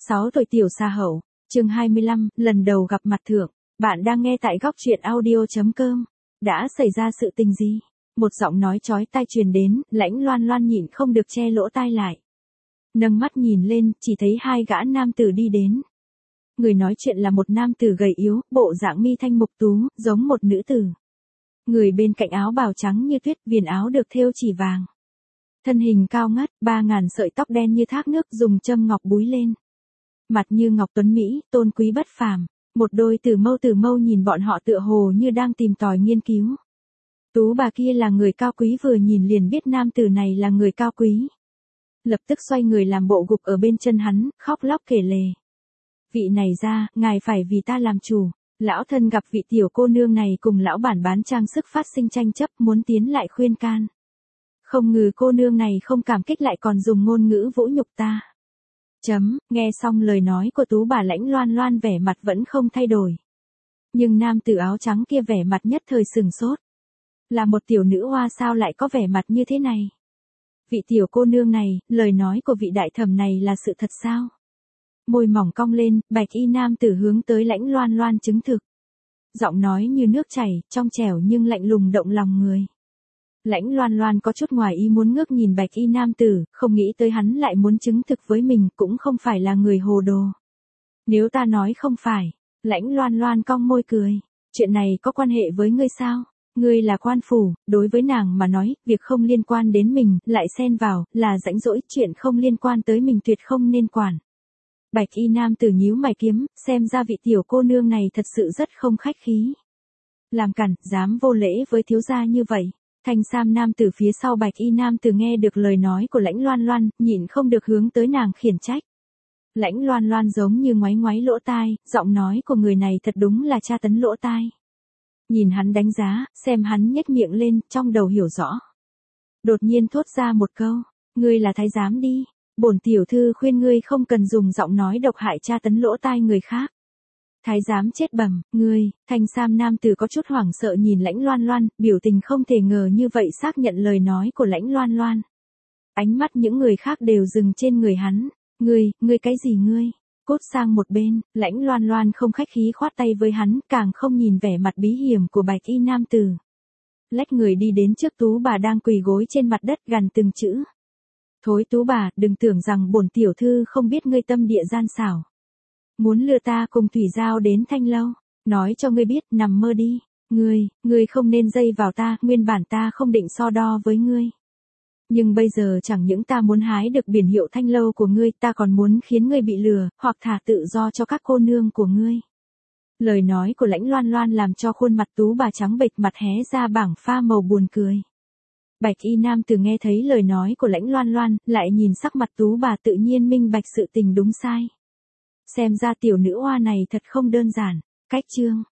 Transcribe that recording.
6 tuổi tiểu xa hậu, chương 25, lần đầu gặp mặt thượng. Bạn đang nghe tại góc truyện audio.com. Đã xảy ra sự tình gì? Một giọng nói chói tai truyền đến, Lãnh Loan Loan nhịn không được che lỗ tai lại. Nâng mắt nhìn lên, chỉ thấy hai gã nam tử đi đến. Người nói chuyện là một nam tử gầy yếu, bộ dạng mi thanh mục tú, giống một nữ tử. Người bên cạnh áo bào trắng như tuyết, viền áo được thêu chỉ vàng. Thân hình cao ngất, 3.000 sợi tóc đen như thác nước dùng châm ngọc búi lên. Mặt như ngọc tuấn mỹ, tôn quý bất phàm. Một đôi tử mâu nhìn bọn họ tựa hồ như đang tìm tòi nghiên cứu. Tú bà kia là người cao quý, vừa nhìn liền biết nam tử này là người cao quý. Lập tức xoay người làm bộ gục ở bên chân hắn, khóc lóc kể lể. Vị này ra, ngài phải vì ta làm chủ. Lão thân gặp vị tiểu cô nương này cùng lão bản bán trang sức phát sinh tranh chấp, muốn tiến lại khuyên can. Không ngờ cô nương này không cảm kích lại còn dùng ngôn ngữ vũ nhục ta. Nghe xong lời nói của tú bà Lãnh Loan Loan, vẻ mặt vẫn không thay đổi. Nhưng nam tử áo trắng kia vẻ mặt nhất thời sừng sốt. Là một tiểu nữ hoa sao lại có vẻ mặt như thế này? Vị tiểu cô nương này, lời nói của vị đại thẩm này là sự thật sao? Môi mỏng cong lên, bạch y nam tử hướng tới Lãnh Loan Loan chứng thực. Giọng nói như nước chảy, trong trẻo nhưng lạnh lùng động lòng người. Lãnh Loan Loan có chút ngoài ý muốn ngước nhìn bạch y nam tử, không nghĩ tới hắn lại muốn chứng thực với mình, cũng không phải là người hồ đồ. Nếu ta nói không phải, Lãnh Loan Loan cong môi cười, chuyện này có quan hệ với ngươi sao? Ngươi là quan phủ, đối với nàng mà nói, việc không liên quan đến mình, lại xen vào, là rãnh rỗi, chuyện không liên quan tới mình tuyệt không nên quản. Bạch y nam tử nhíu mày kiếm, xem ra vị tiểu cô nương này thật sự rất không khách khí. Làm cản, dám vô lễ với thiếu gia như vậy. Thanh sam nam tử phía sau bạch y nam tử nghe được lời nói của Lãnh Loan Loan, nhịn không được hướng tới nàng khiển trách. Lãnh Loan Loan giống như ngoáy ngoáy lỗ tai, giọng nói của người này thật đúng là tra tấn lỗ tai. Nhìn hắn đánh giá, xem hắn nhếch miệng lên, trong đầu hiểu rõ. Đột nhiên thốt ra một câu, ngươi là thái giám đi, bổn tiểu thư khuyên ngươi không cần dùng giọng nói độc hại tra tấn lỗ tai người khác. Thái giám chết bẩm, ngươi. Thanh sam nam tử có chút hoảng sợ nhìn Lãnh Loan Loan, biểu tình không thể ngờ như vậy xác nhận lời nói của Lãnh Loan Loan. Ánh mắt những người khác đều dừng trên người hắn. Ngươi cái gì ngươi? Cốt sang một bên, Lãnh Loan Loan không khách khí khoát tay với hắn, càng không nhìn vẻ mặt bí hiểm của bạch y nam tử. Lách người đi đến trước tú bà đang quỳ gối trên mặt đất, gằn từng chữ. Thối tú bà, đừng tưởng rằng bổn tiểu thư không biết ngươi tâm địa gian xảo. Muốn lừa ta cùng Thủy Giao đến Thanh Lâu, nói cho ngươi biết, nằm mơ đi. Ngươi không nên dây vào ta, nguyên bản ta không định so đo với ngươi. Nhưng bây giờ chẳng những ta muốn hái được biển hiệu Thanh Lâu của ngươi, ta còn muốn khiến ngươi bị lừa, hoặc thả tự do cho các cô nương của ngươi. Lời nói của Lãnh Loan Loan làm cho khuôn mặt tú bà trắng bệch, mặt hé ra bảng pha màu buồn cười. Bạch y nam tử nghe thấy lời nói của Lãnh Loan Loan, lại nhìn sắc mặt tú bà tự nhiên minh bạch sự tình đúng sai. Xem ra tiểu nữ hoa này thật không đơn giản. Cách chương